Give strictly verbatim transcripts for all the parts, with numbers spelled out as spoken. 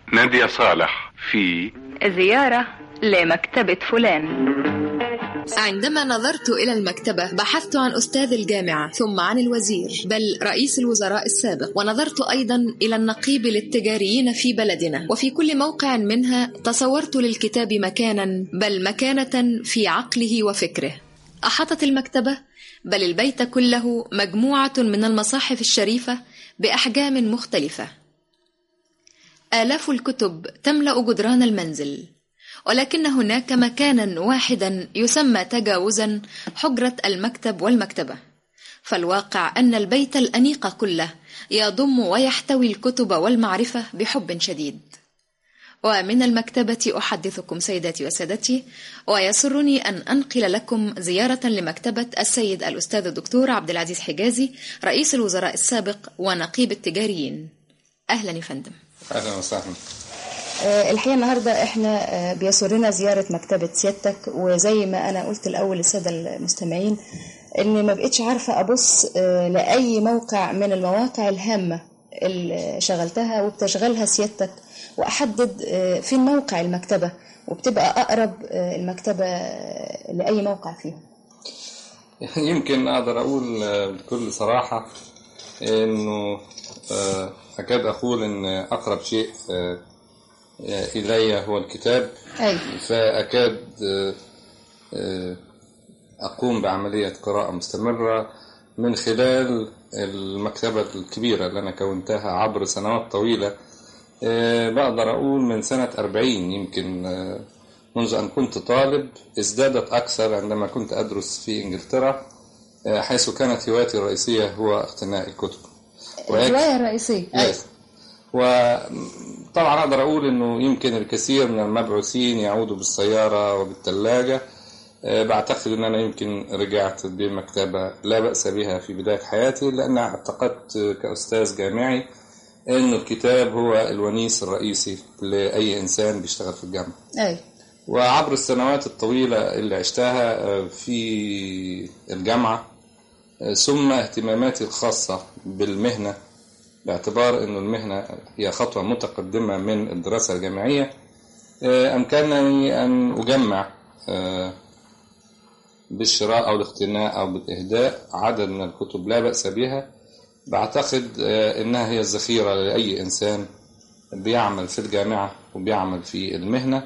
نادية صالح في زيارة لمكتبة فلان. عندما نظرت إلى المكتبة بحثت عن أستاذ الجامعة ثم عن الوزير بل رئيس الوزراء السابق، ونظرت أيضا إلى النقيب للتجاريين في بلدنا، وفي كل موقع منها تصورت للكتاب مكانا بل مكانة في عقله وفكره. أحاطت المكتبة بل البيت كله مجموعة من المصاحف الشريفة بأحجام مختلفة. آلاف الكتب تملأ جدران المنزل، ولكن هناك مكانا واحدا يسمى تجاوزا حجرة المكتب والمكتبة، فالواقع أن البيت الأنيق كله يضم ويحتوي الكتب والمعرفة بحب شديد. ومن المكتبة أحدثكم سيداتي وسادتي، ويسرني أن أنقل لكم زيارة لمكتبة السيد الأستاذ الدكتور عبد العزيز حجازي رئيس الوزراء السابق ونقيب التجاريين. أهلا يا فندم. أهلا وسهلا. الحقيقة النهاردة احنا بيسرنا زيارة مكتبة سيادتك، وزي ما أنا قلت الأول للسادة المستمعين إني ما بقيتش عارفة أبص لأي موقع من المواقع الهامة اللي شغلتها وبتشغلها سيادتك وأحدد فين موقع المكتبة، وبتبقى أقرب المكتبة لأي موقع فيها. يمكن أقدر أقول بكل صراحة إنه أكاد أقول إن أقرب شيء إلي هو الكتاب. أي. فأكاد أقوم بعملية قراءة مستمرة من خلال المكتبة الكبيرة اللي أنا كونتها عبر سنوات طويلة. بقدر أقول من سنة أربعين يمكن، منذ أن كنت طالب، ازدادت أكثر عندما كنت أدرس في إنجلترا، حيث كانت هوايتي الرئيسية هو اقتناء الكتب. الهواية الرئيسية. أي. وطبعا أقدر أقول أنه يمكن الكثير من المبعوثين يعودوا بالسيارة وبالثلاجة. بعتقد أن أنا يمكن رجعت بمكتبة لا بأس بها في بداية حياتي، لأن اعتقدت كأستاذ جامعي أن الكتاب هو الونيس الرئيسي لأي إنسان بيشتغل في الجامعة. أي. وعبر السنوات الطويلة اللي عشتها في الجامعة، ثم اهتماماتي الخاصة بالمهنة، باعتبار أن المهنة هي خطوة متقدمة من الدراسة الجامعية، أمكنني أن أجمع بالشراء أو الاقتناء أو بالإهداء عدد من الكتب لا بأس بها. بعتقد أنها هي الذخيرة لأي إنسان بيعمل في الجامعة وبيعمل في المهنة.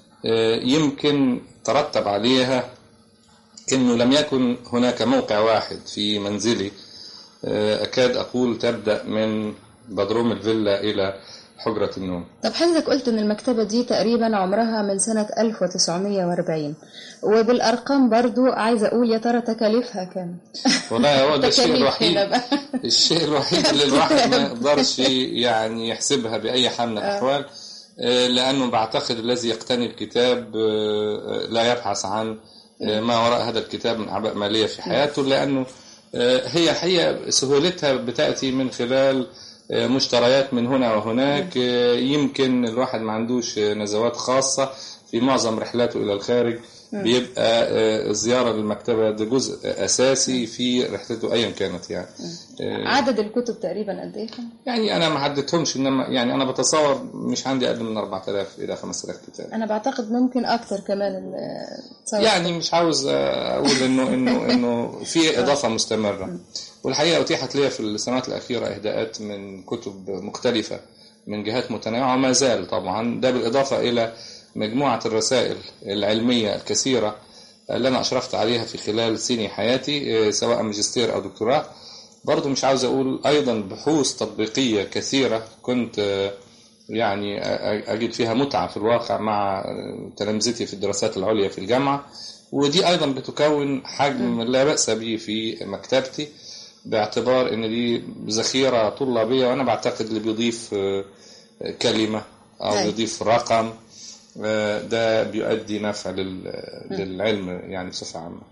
يمكن ترتب عليها أنه لم يكن هناك موقع واحد في منزلي، أكاد أقول تبدأ من بدروم الفيلا إلى حجرة النوم. طب حضرتك قلت أن المكتبة دي تقريبا عمرها من سنة ألف وتسعمية وأربعين، وبالأرقام برضو عايزة أقول يا ترى تكاليفها كام؟ والله هو ده الشيء الوحيد الشيء الوحيد اللي الواحد ما يقدرش يعني يحسبها بأي حال من الأحوال، لأنه بعتقد الذي يقتني الكتاب لا يبحث عن ما وراء هذا الكتاب من أعباء مالية في حياته، لأنه هي الحقيقة سهولتها بتأتي من خلال مشتريات من هنا وهناك. يمكن الواحد ما عندوش نزوات خاصة في معظم رحلاته إلى الخارج، بيبقى الزيارة للمكتبة ده جزء أساسي في رحلته أيا كانت. يعني عدد الكتب تقريبا قد إيه؟ يعني أنا ما عدتهمش، إنما يعني أنا بتصور مش عندي أقل من أربعة آلاف إلى خمسة آلاف كتاب. أنا بعتقد ممكن أكتر كمان. يعني مش عاوز أقول إنه إنه إنه في إضافة مستمرة. والحقيقة أتيحت لي في السنوات الأخيرة إهداءات من كتب مختلفة من جهات متنوعة، وما زال طبعا ده بالإضافة إلى مجموعة الرسائل العلمية الكثيرة اللي أنا أشرفت عليها في خلال سنين حياتي، سواء ماجستير أو دكتوراه. برضو مش عاوز أقول أيضا بحوث تطبيقية كثيرة كنت يعني أجد فيها متعة في الواقع مع تلامذتي في الدراسات العليا في الجامعة، ودي أيضا بتكون حجم لا بأس به في مكتبتي، باعتبار أن دي ذخيرة طلابية، وأنا بعتقد اللي بيضيف كلمة أو بيضيف رقم ده بيؤدي نفع للعلم يعني بصفة عامة.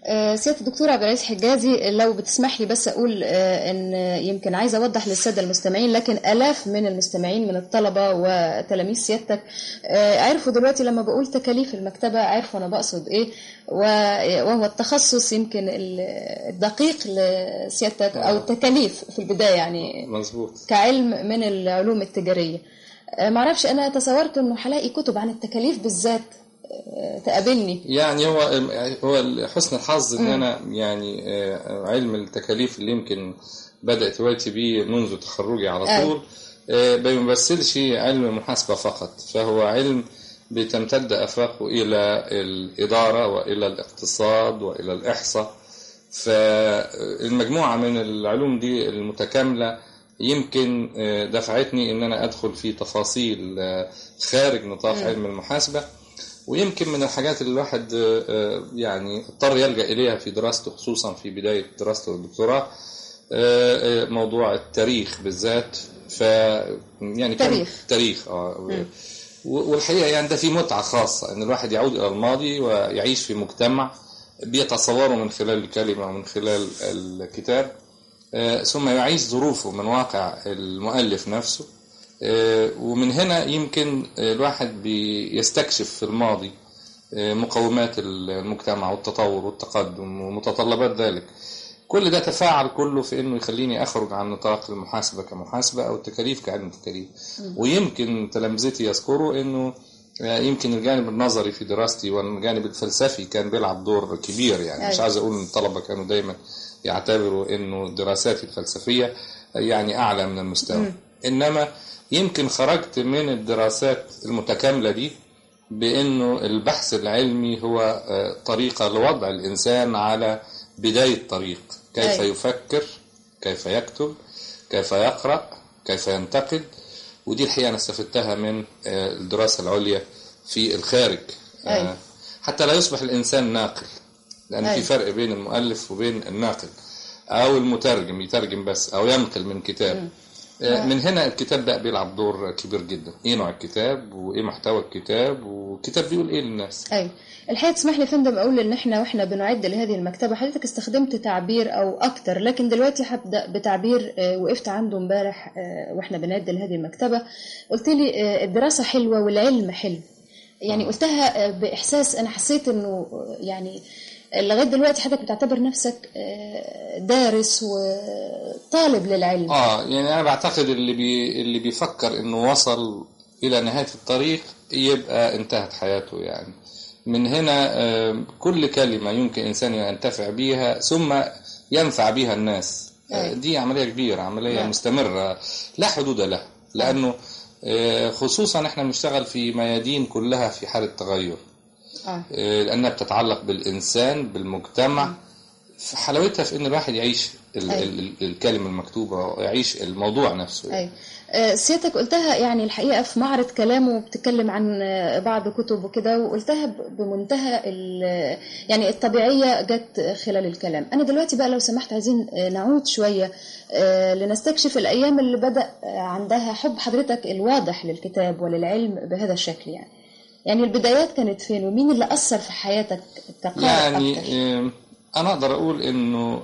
سيادة الدكتور عبد العزيز حجازي، لو بتسمح لي بس أقول أن يمكن عايزة أوضح للسادة المستمعين، لكن آلاف من المستمعين من الطلبة وتلاميذ سيادتك عرفوا دلوقتي لما بقول تكاليف المكتبة، عرفوا أنا بقصد إيه، وهو التخصص يمكن الدقيق لسيادتك أو التكاليف في البداية يعني مظبوط كعلم من العلوم التجارية. معرفش أنا تصورت أنه هلاقي كتب عن التكاليف بالذات تقابلني. يعني هو هو حسن الحظ ان انا يعني علم التكاليف اللي يمكن بدات هوايتي بيه منذ تخرجي على طول ما بيمثلش علم المحاسبه فقط، فهو علم بتمتد افاقه الى الاداره والى الاقتصاد والى الاحصاء. فالمجموعه من العلوم دي المتكامله يمكن دفعتني ان انا ادخل في تفاصيل خارج نطاق علم المحاسبه. ويمكن من الحاجات اللي الواحد يعني اضطر يلجأ إليها في دراسته، خصوصا في بداية دراسته الدكتوراه، موضوع التاريخ بالذات. ف يعني تاريخ تاريخ اه والحقيقة يعني ده في متعة خاصة ان الواحد يعود إلى الماضي ويعيش في مجتمع بيتصوره من خلال الكلمة ومن خلال الكتاب، ثم يعيش ظروفه من واقع المؤلف نفسه. ومن هنا يمكن الواحد بيستكشف في الماضي مقومات المجتمع والتطور والتقدم ومتطلبات ذلك. كل ده تفاعل كله في انه يخليني اخرج عن نطاق المحاسبة كمحاسبة او التكاليف كعلم تكاليف. ويمكن تلامذتي يذكروا انه يمكن الجانب النظري في دراستي والجانب الفلسفي كان بيلعب دور كبير. يعني مش عايز اقول ان الطلبة كانوا دايما يعتبروا انه دراساتي الفلسفية يعني اعلى من المستوى، انما يمكن خرجت من الدراسات المتكاملة دي بأنه البحث العلمي هو طريقة لوضع الإنسان على بداية طريق، كيف أي. يفكر، كيف يكتب، كيف يقرأ، كيف ينتقد. ودي الحقيقة أنا استفدتها من الدراسة العليا في الخارج. أي. حتى لا يصبح الإنسان ناقل، لأن أي. في فرق بين المؤلف وبين الناقل أو المترجم يترجم بس أو ينقل من كتاب. م. من هنا الكتاب بقى بيلعب دور كبير جدا. ايه نوع الكتاب وايه محتوى الكتاب والكتاب بيقول ايه للناس. ايوه الحقيقه تسمح لي فندم اقول ان احنا واحنا بنعد لهذه المكتبه حضرتك استخدمت تعبير او اكتر، لكن دلوقتي هبدا بتعبير وقفت عنده امبارح واحنا بنعد لهذه المكتبه. قلت لي الدراسه حلوه والعلم حلو، يعني قلتها باحساس انا حسيت انه يعني لغايه دلوقتي حضرتك بتعتبر نفسك دارس وطالب للعلم. اه يعني انا بعتقد اللي بي اللي بيفكر انه وصل الى نهايه الطريق يبقى انتهت حياته. يعني من هنا كل كلمه يمكن انسان ينتفع بيها ثم ينفع بيها الناس، أي. دي عمليه كبيره، عمليه أي. مستمره لا حدود لها، لانه خصوصا احنا بنشتغل في ميادين كلها في حاله تغير. آه. لأنها بتتعلق بالإنسان بالمجتمع. حلاوتها في أن الواحد يعيش الكلمة المكتوبة ويعيش الموضوع نفسه. أي. أه سيادتك قلتها يعني الحقيقة في معرض كلامه بتتكلم عن بعض كتب وكده، وقلتها بمنتهى يعني الطبيعية جت خلال الكلام. أنا دلوقتي بقى لو سمحت عايزين نعود شوية أه لنستكشف الأيام اللي بدأ عندها حب حضرتك الواضح للكتاب وللعلم بهذا الشكل. يعني يعني البدايات كانت فين ومين اللي أثر في حياتك كقارئ يعني أكتر؟ أنا أقدر أقول إنه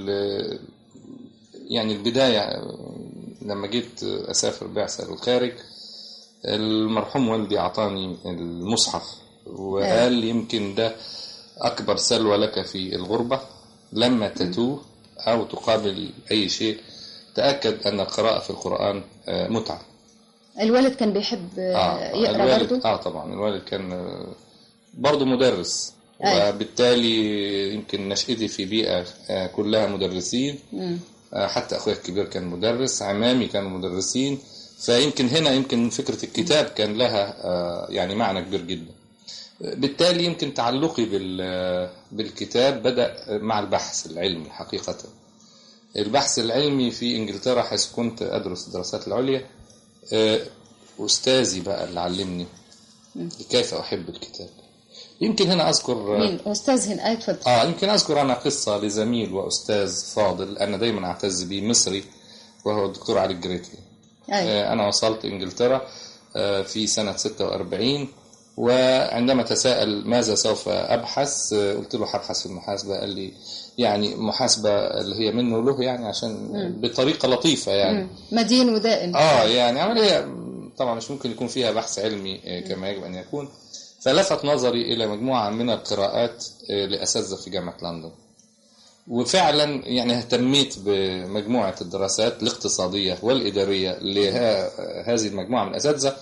يعني البداية لما جيت أسافر بعثة للخارج، المرحوم والدي أعطاني المصحف وقال لي يمكن ده أكبر سلوى لك في الغربة، لما تتوه أو تقابل أي شيء تأكد أن القراءة في القرآن متعة. الوالد كان بيحب آه يقرأ برضه؟ آه طبعا الوالد كان برضه مدرس. أي. وبالتالي يمكن نشأتي في بيئة كلها مدرسين. م. حتى أخوي الكبير كان مدرس، عمامي كانوا مدرسين، فيمكن هنا يمكن فكرة الكتاب كان لها يعني معنى كبير جدا. بالتالي يمكن تعلقي بالكتاب بدأ مع البحث العلمي. حقيقة البحث العلمي في إنجلترا حيث كنت أدرس الدراسات العليا، أستاذي بقى اللي علمني كيف أحب الكتاب. يمكن هنا أذكر مين أستاذ هنا؟ أتفضل. آه يمكن أذكر أنا قصة لزميل وأستاذ فاضل أنا دايما أعتز به، مصري، وهو الدكتور علي الجريتلي. آه أنا وصلت إنجلترا آه في سنة ستة وأربعين، وعندما تساءل ماذا سوف أبحث قلت له هبحث في المحاسبة. قال لي يعني محاسبة اللي هي منه له يعني عشان مم. بطريقة لطيفة يعني مم. مدين ودائم آه يعني عملية طبعا مش ممكن يكون فيها بحث علمي كما يجب أن يكون. فلفت نظري إلى مجموعة من القراءات لأساتذة في جامعة لندن، وفعلا يعني اهتميت بمجموعة الدراسات الاقتصادية والإدارية لهذه المجموعة من الأساتذة.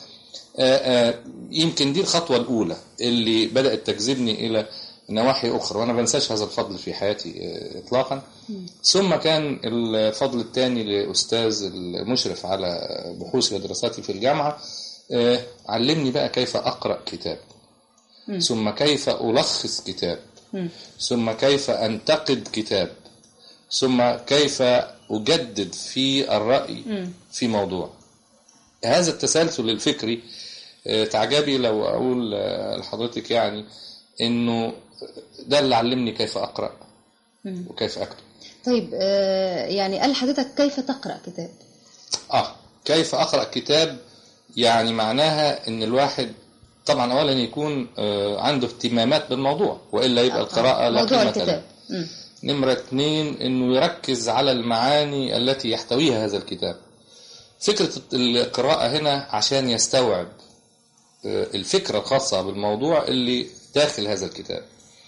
يمكن دي الخطوة الأولى اللي بدأت تجذبني إلى نواحي أخرى، وأنا بنساش هذا الفضل في حياتي إطلاقا. ثم كان الفضل الثاني لأستاذ المشرف على بحوثي ودراساتي في الجامعة، علمني بقى كيف أقرأ كتاب، ثم كيف ألخص كتاب، ثم كيف أنتقد كتاب، ثم كيف أجدد في الرأي في موضوع. هذا التسلسل الفكري تعجبي لو أقول لحضرتك يعني إنه ده اللي علمني كيف أقرأ وكيف أكتب. طيب يعني قال حضرتك كيف تقرأ كتاب؟ آه كيف أقرأ كتاب يعني معناها إن الواحد طبعا أولا يكون عنده اهتمامات بالموضوع، وإلا يبقى القراءة لا قيمة لها. نمرة اثنين إنه يركز على المعاني التي يحتويها هذا الكتاب. فكرة القراءة هنا عشان يستوعب الفكرة الخاصة بالموضوع اللي داخل هذا الكتاب.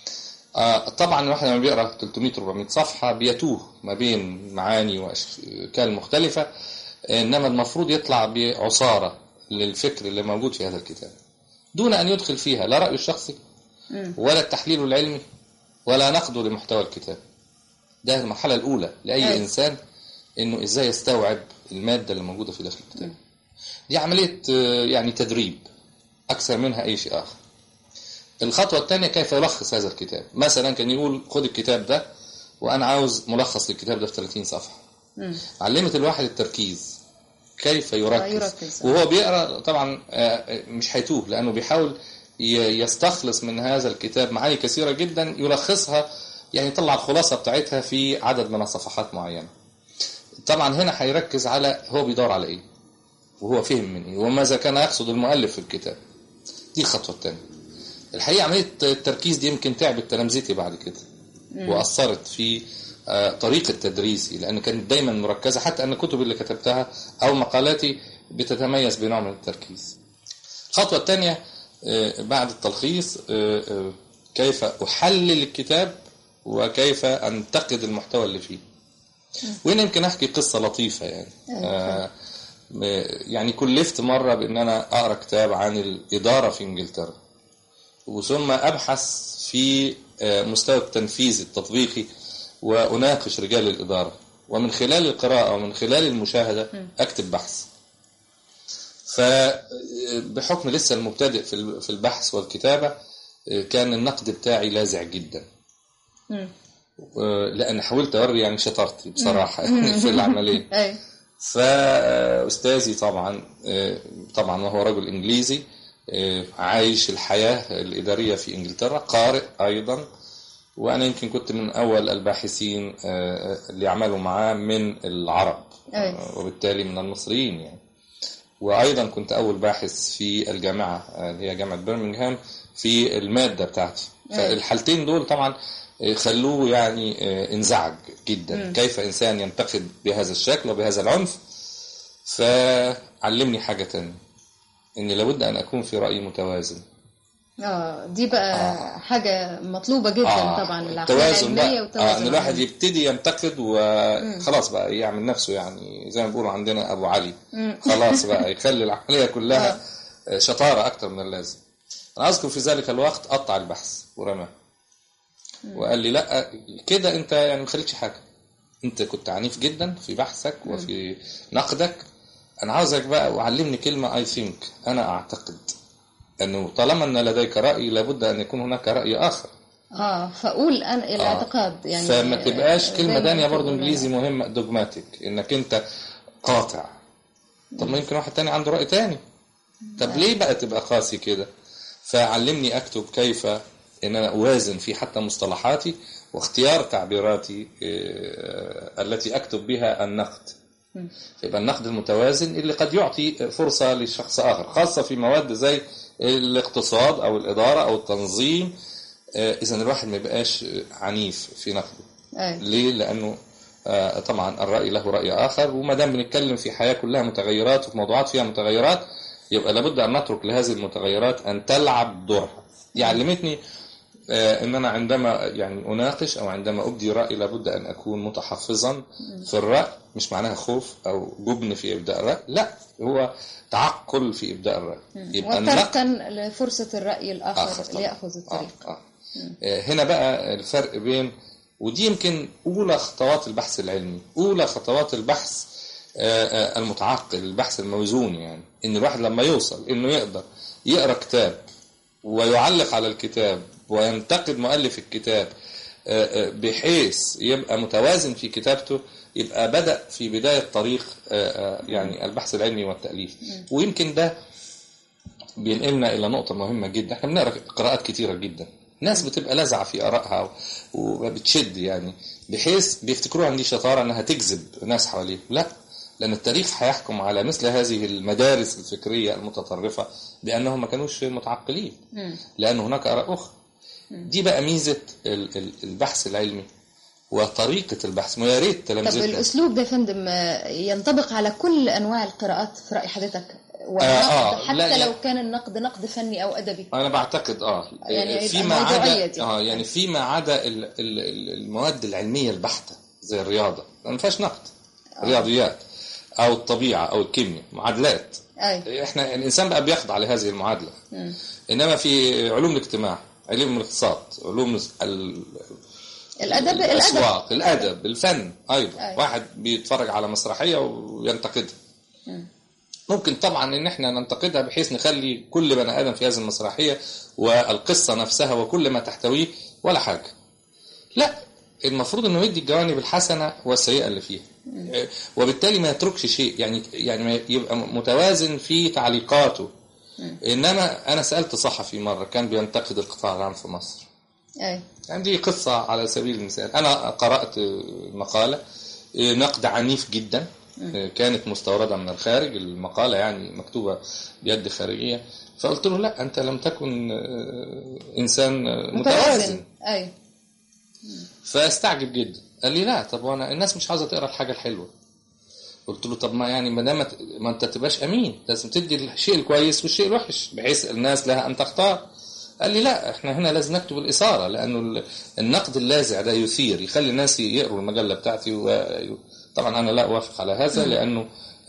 طبعا الواحد لما بيقرأ ثلاثمائة أربعمائة صفحة بيتوه ما بين معاني وأشكال مختلفة، إنما المفروض يطلع بعصارة للفكر اللي موجود في هذا الكتاب دون أن يدخل فيها لا رأيه الشخصي ولا التحليل العلمي ولا نقده لمحتوى الكتاب. ده المرحلة الأولى لأي أي. إنسان إنه إزاي يستوعب المادة اللي موجودة في داخل الكتاب. دي عملية يعني تدريب أكثر منها أي شيء آخر. الخطوة الثانية كيف يلخص هذا الكتاب. مثلا كان يقول خد الكتاب ده وأنا عاوز ملخص للكتاب ده في ثلاثين صفحة. م. علمت الواحد التركيز، كيف يركز, يركز. وهو بيقرأ طبعا مش هيتوه لأنه بيحاول يستخلص من هذا الكتاب معاني كثيرة جدا يلخصها، يعني يطلع الخلاصة بتاعتها في عدد من الصفحات معينة. طبعا هنا هيركز على هو بيدور على ايه وهو فهم من ايه وماذا كان يقصد المؤلف في الكتاب. دي الخطوة الثانية. الحقيقة عملية التركيز دي يمكن تعبت تلامذتي بعد كده وأثرت في طريقة تدريسي، لأن كانت دايما مركزة، حتى أن الكتب اللي كتبتها أو مقالاتي بتتميز بنوع من التركيز. الخطوة الثانية بعد التلخيص كيف أحلل الكتاب وكيف أنتقد المحتوى اللي فيه. وهنا يمكن أحكي قصة لطيفة يعني. آه يعني كلفت مرة بأن أنا أقرأ كتاب عن الإدارة في إنجلترا، وثم أبحث في مستوى التنفيذ التطبيقي وأناقش رجال الإدارة، ومن خلال القراءة ومن خلال المشاهدة أكتب بحث. فبحكم لسه المبتدئ في البحث والكتابة كان النقد بتاعي لاذع جدا، لأن حاولت أوري يعني شطارتي بصراحة في العملية. فأستاذي طبعا طبعا وهو رجل إنجليزي عايش الحياة الإدارية في إنجلترا، قارئ أيضا، وأنا يمكن كنت من أول الباحثين اللي عملوا معاه من العرب وبالتالي من المصريين يعني. وأيضا كنت أول باحث في الجامعة اللي هي جامعة برمنغهام في المادة بتاعتي. فالحالتين دول طبعا خلوه يعني انزعج جدا. م. كيف إنسان ينتقد بهذا الشكل وبهذا العنف. فعلمني حاجة تانية، إني لابد أن أكون في رأي متوازن. آه دي بقى آه. حاجة مطلوبة جدا. آه. طبعا التوازن بقى. آه إن الواحد يبتدي ينتقد وخلاص بقى يعمل نفسه يعني زي ما بيقولوا عندنا أبو علي. م. خلاص بقى يخلي العملية كلها آه. شطارة أكتر من اللازم. أنا أذكر في ذلك الوقت قطع البحث ورماه وقال لي لا كده انت يعني ما خليتش حاجه، انت كنت عنيف جدا في بحثك وفي نقدك، انا عاوزك بقى وعلمني كلمه اي ثينك، انا اعتقد انه طالما ان لديك راي لابد ان يكون هناك راي اخر. اه فاقول انا الاعتقاد. آه. يعني فما تبقاش كلمه ثانيه برضو انجليزي مهمه دوجماتيك، انك انت قاطع. طب ما يمكن واحد تاني عنده راي تاني، طب ليه بقى تبقى قاسي كده؟ فعلمني اكتب كيف ان انا اوازن في حتى مصطلحاتي واختيار تعبيراتي التي اكتب بها النقد. فيبقى النقد المتوازن اللي قد يعطي فرصة لشخص اخر، خاصة في مواد زي الاقتصاد أو الإدارة أو التنظيم. إذا الواحد ما يبقاش عنيف في نقده. أي. ليه؟ لأنه طبعا الرأي له رأي آخر، وما دام بنتكلم في حياة كلها متغيرات وفي موضوعات فيها متغيرات، يبقى لابد أن نترك لهذه المتغيرات أن تلعب دورها. علمتني ان انا عندما يعني اناقش او عندما ابدي راي لابد ان اكون متحفظا في الراي، مش معناها خوف او جبن في ابداء الراي، لا، هو تعقل في ابداء الراي. يبقى وتركا لفرصه الراي الاخر لياخذ الطريق. آه. آه. هنا بقى الفرق بين، ودي يمكن اولى خطوات البحث العلمي، اولى خطوات البحث آه المتعقل، البحث الموزون، يعني ان الواحد لما يوصل انه يقدر يقرا كتاب ويعلق على الكتاب وينتقد مؤلف الكتاب بحيث يبقى متوازن في كتابته، يبقى بدأ في بداية طريق يعني البحث العلمي والتأليف. ويمكن ده بينقلنا إلى نقطة مهمة جدا. احنا بنقرأ قراءات كتيرة جدا، ناس بتبقى لازعة في آرائها وبتشد، يعني بحيث بيفتكروها عندي شطارة أنها تجذب ناس حواليه. لا، لأن التاريخ هيحكم على مثل هذه المدارس الفكرية المتطرفة بأنهم ما كانوش متعقلين، لأن هناك آراء أخرى. دي بقى ميزة البحث العلمي وطريقة البحث. ويا ريت تلامذتنا. طب الأسلوب ده يا فندم ينطبق على كل أنواع القراءات في رأي حضرتك؟ آه آه حتى لو كان النقد نقد فني أو أدبي. أنا بعتقد آه يعني فيما عدا آه يعني فيما عدا المواد العلمية البحتة زي الرياضة ما فيهاش نقد. آه. رياضيات أو الطبيعة أو الكيمياء، معادلات. أي. إحنا الإنسان بقى بيخضع لهذه المعادلة. م. إنما في علوم الاجتماع، علوم الاقتصاد، علوم ال... الأدب، الأسواق، الأدب، الفن أيضا. أي. واحد بيتفرج على مسرحية وينتقدها. م. ممكن طبعا إن إحنا ننتقدها بحيث نخلي كل بني آدم في هذه المسرحية والقصة نفسها وكل ما تحتويه ولا حاجة. لا، المفروض إنه يدي الجوانب الحسنة والسيئة اللي فيها، وبالتالي ما يتركش شيء، يعني يعني يبقى متوازن في تعليقاته. إنما أنا سألت صحفي مرة كان بينتقد القطاع العام في مصر. أي. عندي قصة على سبيل المثال. أنا قرأت مقالة نقد عنيف جدا، كانت مستوردة من الخارج، المقالة يعني مكتوبة بيد خارجية، فقلت له لا، أنت لم تكن إنسان متوازن. أي. فاستعجب جدا، قال لي لا، طب وانا الناس مش عاوزه تقرا الحاجه الحلوه. قلت له طب ما يعني ما دام ما انت تبقاش امين، لازم تدي الشيء الكويس والشيء الوحش بحيث الناس لها ان تختار. قال لي لا، احنا هنا لازم نكتب الاثاره، لانه النقد اللاذع ده يثير، يخلي الناس يقروا المجله بتاعتي. وطبعا انا لا اوافق على هذا، لانه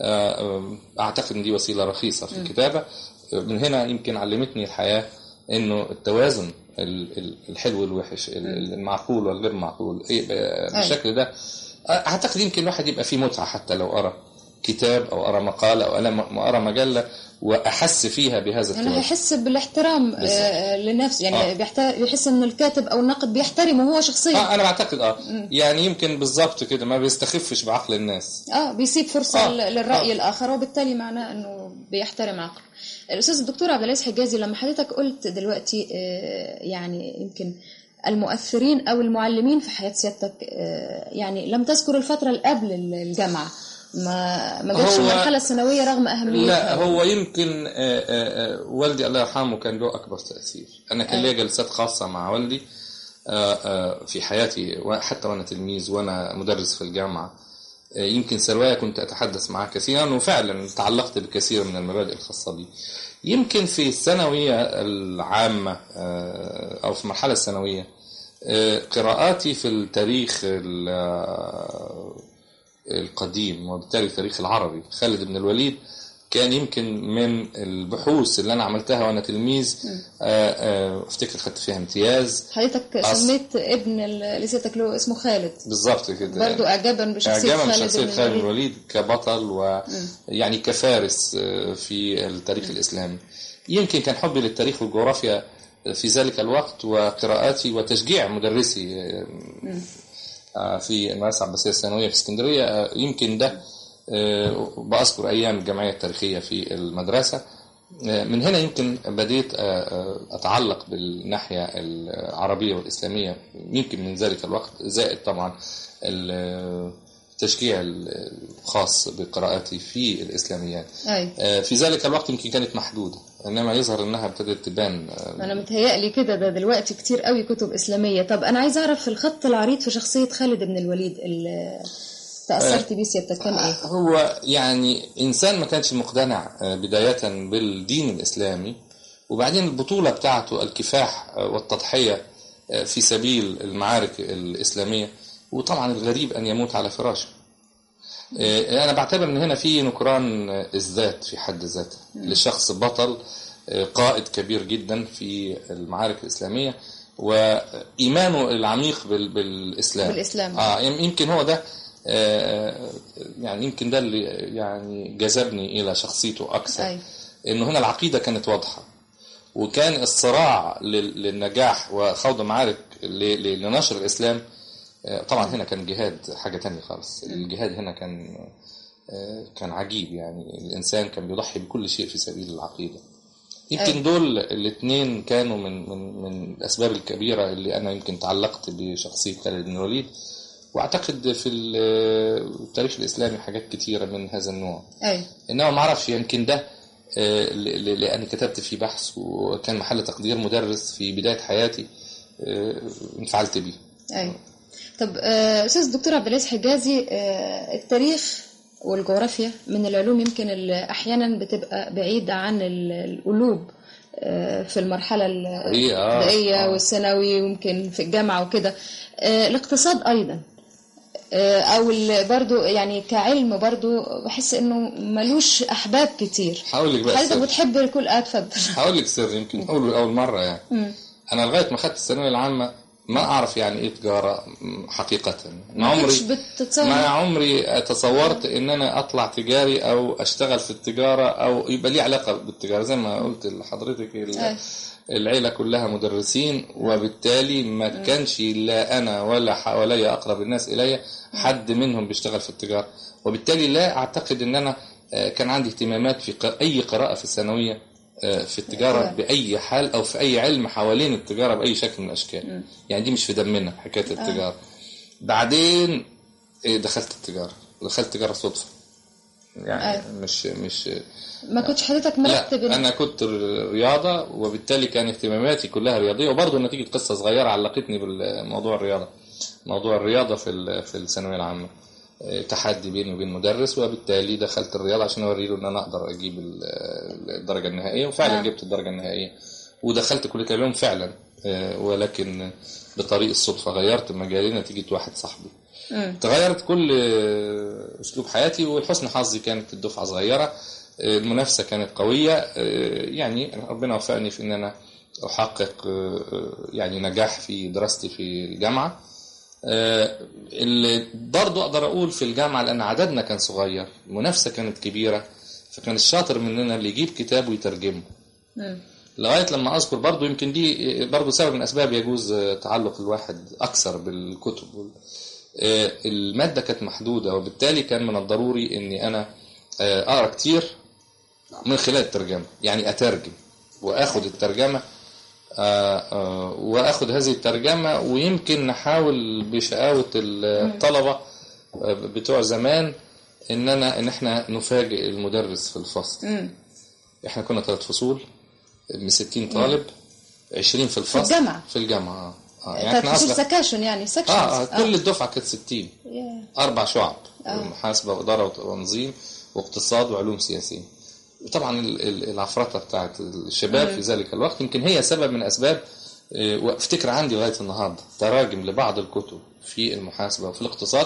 اعتقد ان دي وسيله رخيصه في الكتابه. من هنا يمكن علمتني الحياه انه التوازن، الحلو والوحش، المعقول والغير معقول، بالشكل ده اعتقد يمكن الواحد يبقى فيه متعه حتى لو قرا كتاب او قرا مقاله او قرا مجله واحس فيها بهذا التوازن. يعني يحس بالاحترام آه لنفسه، يعني آه. بيحس ان الكاتب او الناقد بيحترمه هو شخصيا. اه انا بعتقد اه م. يعني يمكن بالضبط كده ما بيستخفش بعقل الناس، اه بيسيب فرصه آه. للراي آه. الاخر، وبالتالي معناه انه بيحترم عقله. الاستاذ الدكتور عبد العزيز حجازي، لما حضرتك قلت دلوقتي آه يعني يمكن المؤثرين او المعلمين في حياه سيادتك، آه يعني لم تذكر الفتره اللي قبل الجامعه، ما ما جاتش المرحله الثانويه رغم اهميتها. لا، هو يمكن آآ آآ والدي الله يرحمه كان له اكبر تاثير. انا كان لي جلسات خاصه مع والدي آآ في حياتي، حتى وانا تلميذ وانا مدرس في الجامعه. يمكن سروايا كنت اتحدث معه كثيرا، وفعلا تعلقت بكثير من المبادئ الخاصه بي. يمكن في الثانويه العامه او في المرحله الثانويه قراءاتي في التاريخ القديم وبالتالي التاريخ العربي، خالد بن الوليد، كان يمكن من البحوث اللي أنا عملتها وأنا تلميذ. أفتكر خدت فيها امتياز. حضرتك سميت ابن اللي سيادتك له اسمه خالد. بالضبط كده، برضو إعجابا بشخصية خالد, بشخصية خالد بن الوليد كبطل ويعني كفارس في التاريخ الإسلامي. يمكن كان حبي للتاريخ والجغرافيا في ذلك الوقت، وقراءاتي وتشجيع مدرسي في المدرسة العباسية الثانوية في اسكندرية، يمكن ده بأذكر أيام الجمعية التاريخية في المدرسة. من هنا يمكن بديت أتعلق بالناحية العربية والإسلامية، يمكن من ذلك الوقت، زائد طبعا التشجيع الخاص بقراءاتي في الإسلاميات. أي. في ذلك الوقت يمكن كانت محدودة، إنما يظهر إنها ابتدت تبان. أنا متهيألي كده، ده دلوقتي كتير قوي كتب إسلامية. طب أنا عايز أعرف الخط العريض في شخصية خالد بن الوليد اللي تأثرت بيه سيادتك كان إيه؟ هو يعني إنسان ما كانش مقتنع بداية بالدين الإسلامي، وبعدين البطولة بتاعته الكفاح والتضحية في سبيل المعارك الإسلامية، وطبعا الغريب أن يموت على فراشه. أنا بعتبر أن هنا في نكران الذات في حد ذاته لشخص بطل قائد كبير جدا في المعارك الإسلامية، وإيمانه العميق بالإسلام. بالإسلام. آه يمكن هو ده، يعني يمكن ده اللي يعني جذبني إلى شخصيته أكثر. أي. إنه هنا العقيدة كانت واضحة، وكان الصراع للنجاح وخوض معارك لنشر الإسلام. طبعا هنا كان جهاد حاجة تانية خالص. الجهاد هنا كان كان عجيب، يعني الإنسان كان بيضحي بكل شيء في سبيل العقيدة. يمكن دول الاثنين كانوا من من من الأسباب الكبيرة اللي أنا يمكن تعلقت بشخصية خالد بن الوليد، واعتقد في التاريخ الإسلامي حاجات كتيرة من هذا النوع. أي. إنما ما أعرفش، يمكن ده لأني كتبت فيه بحث وكان محل تقدير مدرس في بداية حياتي انفعلت بيه. أي. طب أستاذ الدكتور عبد العزيز حجازي، التاريخ والجغرافيا من العلوم يمكن اللي أحيانا بتبقى بعيدة عن القلوب في المرحلة الابتدائية والثانوي ويمكن في الجامعة وكده. الاقتصاد أيضا او برضو يعني كعلم برضو بحس انه ملوش احباب كتير. هقول لك بقى حضرتك بتحب الكل. اتفضل. هقول لك سر يمكن اول اول مره يعني م. انا لغايه ما خدت الثانويه العامه ما اعرف يعني ايه تجاره حقيقه. ما عمري ما عمري تصورت ان انا اطلع تجاري او اشتغل في التجاره او يبقى لي علاقه بالتجاره. زي ما قلت لحضرتك العيله كلها مدرسين، وبالتالي ما كانش لا انا ولا حواليا اقرب الناس الي حد منهم بيشتغل في التجاره، وبالتالي لا اعتقد ان انا كان عندي اهتمامات في اي قراءه في الثانويه في التجاره باي حال او في اي علم حوالين التجاره باي شكل من الاشكال. يعني دي مش في دمنا حكايه التجاره. بعدين دخلت التجاره دخلت التجاره صدفه، يعني أي. مش مش ما كنتش حضرتك مرتب. انا كنت رياضه، وبالتالي كان اهتماماتي كلها رياضيه، وبرضه نتيجه قصه صغيره علقتني بالموضوع الرياضه. موضوع الرياضه في في الثانويه العامه تحدي بيني وبين مدرس، وبالتالي دخلت الرياضه عشان اوري له ان انا اقدر اجيب الدرجه النهائيه، وفعلا آه. جبت الدرجه النهائيه ودخلت كليه العلوم فعلا، ولكن بطريق الصدفه غيرت مجالي نتيجه واحد صاحبي. م. تغيرت كل اسلوب حياتي، والحسن حظي كانت الدفعه صغيره، المنافسه كانت قويه، يعني ربنا وفقني في ان انا احقق يعني نجاح في دراستي في الجامعه. اللي برضو اقدر اقول في الجامعه لان عددنا كان صغير، المنافسه كانت كبيره، فكان الشاطر مننا اللي يجيب كتاب ويترجمه. م. لغايه لما اذكر برضو يمكن دي برضو سبب من اسباب يجوز تعلق الواحد اكثر بالكتب. الماده كانت محدوده، وبالتالي كان من الضروري اني انا اقرا كتير من خلال الترجمه، يعني اترجم واخد الترجمه واخد هذه الترجمه، ويمكن نحاول بشقاوه الطلبه بتوع زمان اننا ان احنا نفاجئ المدرس في الفصل. م. احنا كنا ثلاث فصول من ستين طالب، عشرين في الفصل في الجامعه في الجامعه اه يعني احنا اصلا سكاشن يعني سكشنز اه, آه. كل الدفعه كانت ستين. yeah. اربع شعب، آه. محاسبه واداره وتنظيم واقتصاد وعلوم سياسيه. طبعا العفرطه بتاعت الشباب في ذلك الوقت يمكن هي سبب من اسباب. وافتكر عندي لغايه النهارده تراجم لبعض الكتب في المحاسبه وفي الاقتصاد،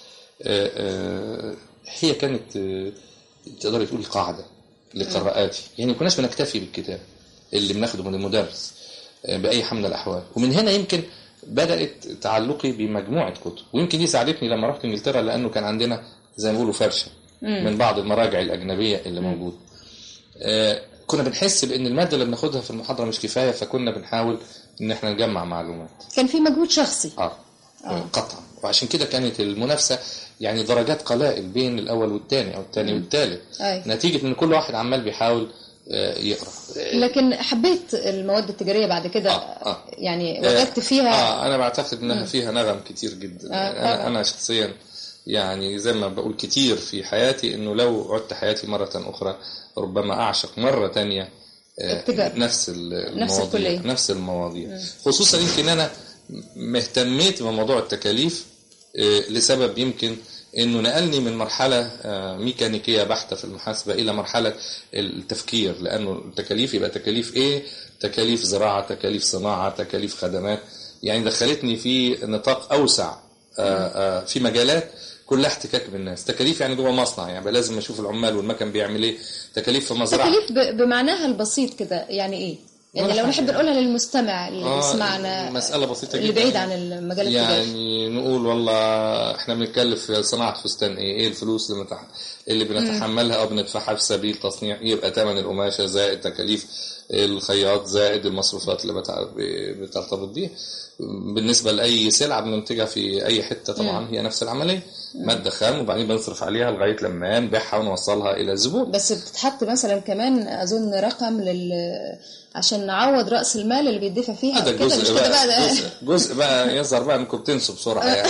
هي كانت تقدر تقول قاعده لقراءاتي، يعني ما كناش بنكتفي بالكتاب اللي بناخده من المدرس باي حال من الاحوال. ومن هنا يمكن بدات تعلقي بمجموعه كتب، ويمكن دي ساعدتني لما رحت انجلترا، لانه كان عندنا زي ما بيقولوا فرشه من بعض المراجع الاجنبيه اللي موجوده. آه كنا بنحس بان الماده اللي بناخدها في المحاضره مش كفايه، فكنا بنحاول ان احنا نجمع معلومات. كان في مجهود شخصي اه, آه. قطعا، وعشان كده كانت المنافسه يعني درجات قلائل بين الاول والثاني او الثاني والثالث، نتيجه ان كل واحد عمال بيحاول آه يقرا. لكن حبيت المواد التجاريه بعد كده. آه. آه. يعني وجدت فيها اه انا بعتقد انها م. فيها نغم كتير جدا. آه. يعني انا انا شخصيا يعني زي ما بقول كتير في حياتي انه لو عدت حياتي مرة اخرى ربما اعشق مرة تانية نفس المواضيع نفس المواضيع خصوصا يمكن انا مهتميت بموضوع التكاليف لسبب يمكن انه نقلني من مرحلة ميكانيكية بحتة في المحاسبة الى مرحلة التفكير، لانه التكاليف يبقى تكاليف ايه؟ تكاليف زراعة، تكاليف صناعة، تكاليف خدمات، يعني دخلتني في نطاق اوسع في مجالات كلها احتكاك بالناس. تكاليف يعني جوه مصنع، يعني لازم اشوف العمال والمكن بيعمل ايه. تكاليف في مزرعة، تكاليف بمعناها البسيط كده يعني ايه؟ يعني لو نحب نقولها للمستمع اللي آه بيسمعنا، مسألة بسيطة اللي جدا بعيد عن المجال التجاري، يعني نقول والله احنا بنتكلف في صناعة فستان ايه؟ ايه الفلوس اللي, متح... اللي بنتحملها او بندفعها في سبيل تصنيع؟ يبقى ثمن القماشة زائد تكاليف الخياط زائد المصروفات اللي بترتبط بيه. بالنسبة لأي سلعة بننتجها في أي حتة طبعا مم. هي نفس العملية، مادة خام وبعدين بنصرف عليها لغاية لما نبيعها ونوصلها إلى الزبون. بس بتتحط مثلا كمان أظن رقم لل عشان نعوض رأس المال اللي بيدفع فيها هذا كده، مش كده بقى, بقى ده جزء, جزء بقى يظهر بقى انكم بتنسوا بسرعة يعني.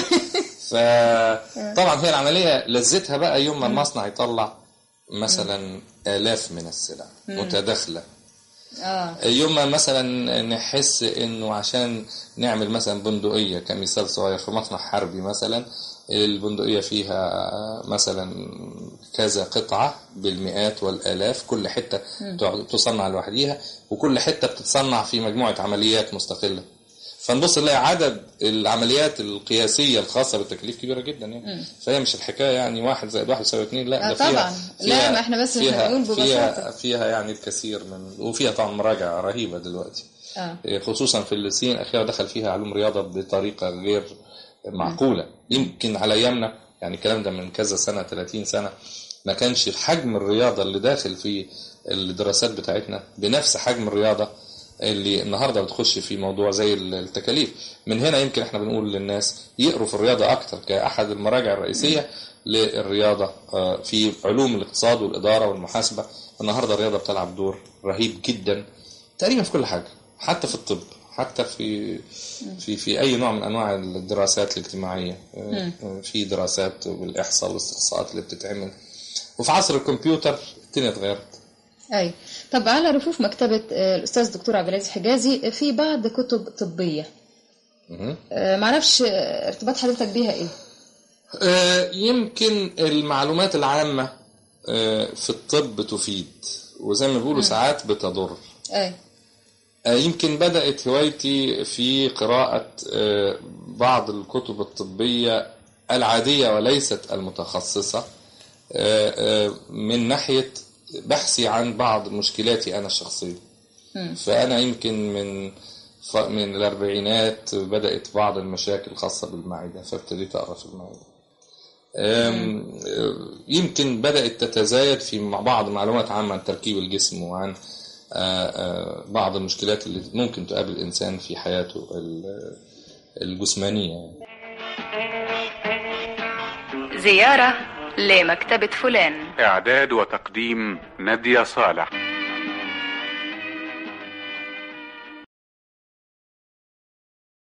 فطبعا هي العملية لذتها بقى يوم ما المصنع يطلع مثلا آلاف من السلع متداخلة. آه. يوم ما مثلا نحس انه عشان نعمل مثلا بندقية كمثال صغير في مصنع حربي مثلا، البندقية فيها مثلا كذا قطعة بالمئات والآلاف، كل حتة تصنع لوحديها وكل حتة بتتصنع في مجموعة عمليات مستقلة، فنبص نلاقي عدد العمليات القياسية الخاصة بالتكليف كبيرة جدا يعني. م. فهي مش الحكاية يعني واحد زائد واحد يساوي اتنين، لا ده فيها طبعا فيها لا ما احنا بس فيها بنقول ببساطة فيها, فيها يعني الكثير من، وفيها طبعا مراجعة رهيبة دلوقتي. آه. خصوصا في السنين الأخيرة دخل فيها علوم رياضة بطريقة غير معقولة. م. يمكن على أيامنا يعني الكلام ده من كذا سنة ثلاثين سنة ما كانش الحجم الرياضة اللي داخل في الدراسات بتاعتنا بنفس حجم الرياضة اللي النهاردة بتخش في موضوع زي التكاليف. من هنا يمكن احنا بنقول للناس يقروا في الرياضة أكتر كأحد المراجع الرئيسية للرياضة في علوم الاقتصاد والإدارة والمحاسبة. النهاردة الرياضة بتلعب دور رهيب جدا تقريبا في كل حاجة، حتى في الطب، حتى في في في أي نوع من أنواع الدراسات الاجتماعية، في دراسات بالإحصاء والاستقصاءات اللي بتتعمل. وفي عصر الكمبيوتر الدنيا اتغيرت. أي طب على رفوف مكتبة الأستاذ الدكتور عبد العزيز حجازي في بعض كتب طبية، معرفش ارتباط حضرتك بيها إيه؟ يمكن المعلومات العامة في الطب تفيد، وزي ما بيقولوا ساعات بتضر. أي يمكن بدأت هوايتي في قراءة بعض الكتب الطبية العادية وليست المتخصصة من ناحية بحثي عن بعض مشكلاتي أنا الشخصية. م. فأنا يمكن من من الأربعينات بدأت بعض المشاكل الخاصة بالمعدة، فابتديت أقرأ في المعدة. يمكن بدأت تتزايد في بعض معلومات عامة عن تركيب الجسم وعن بعض المشكلات اللي ممكن تقابل الإنسان في حياته الجسمانية. زيارة لمكتبة فلان. إعداد وتقديم نادية صالح.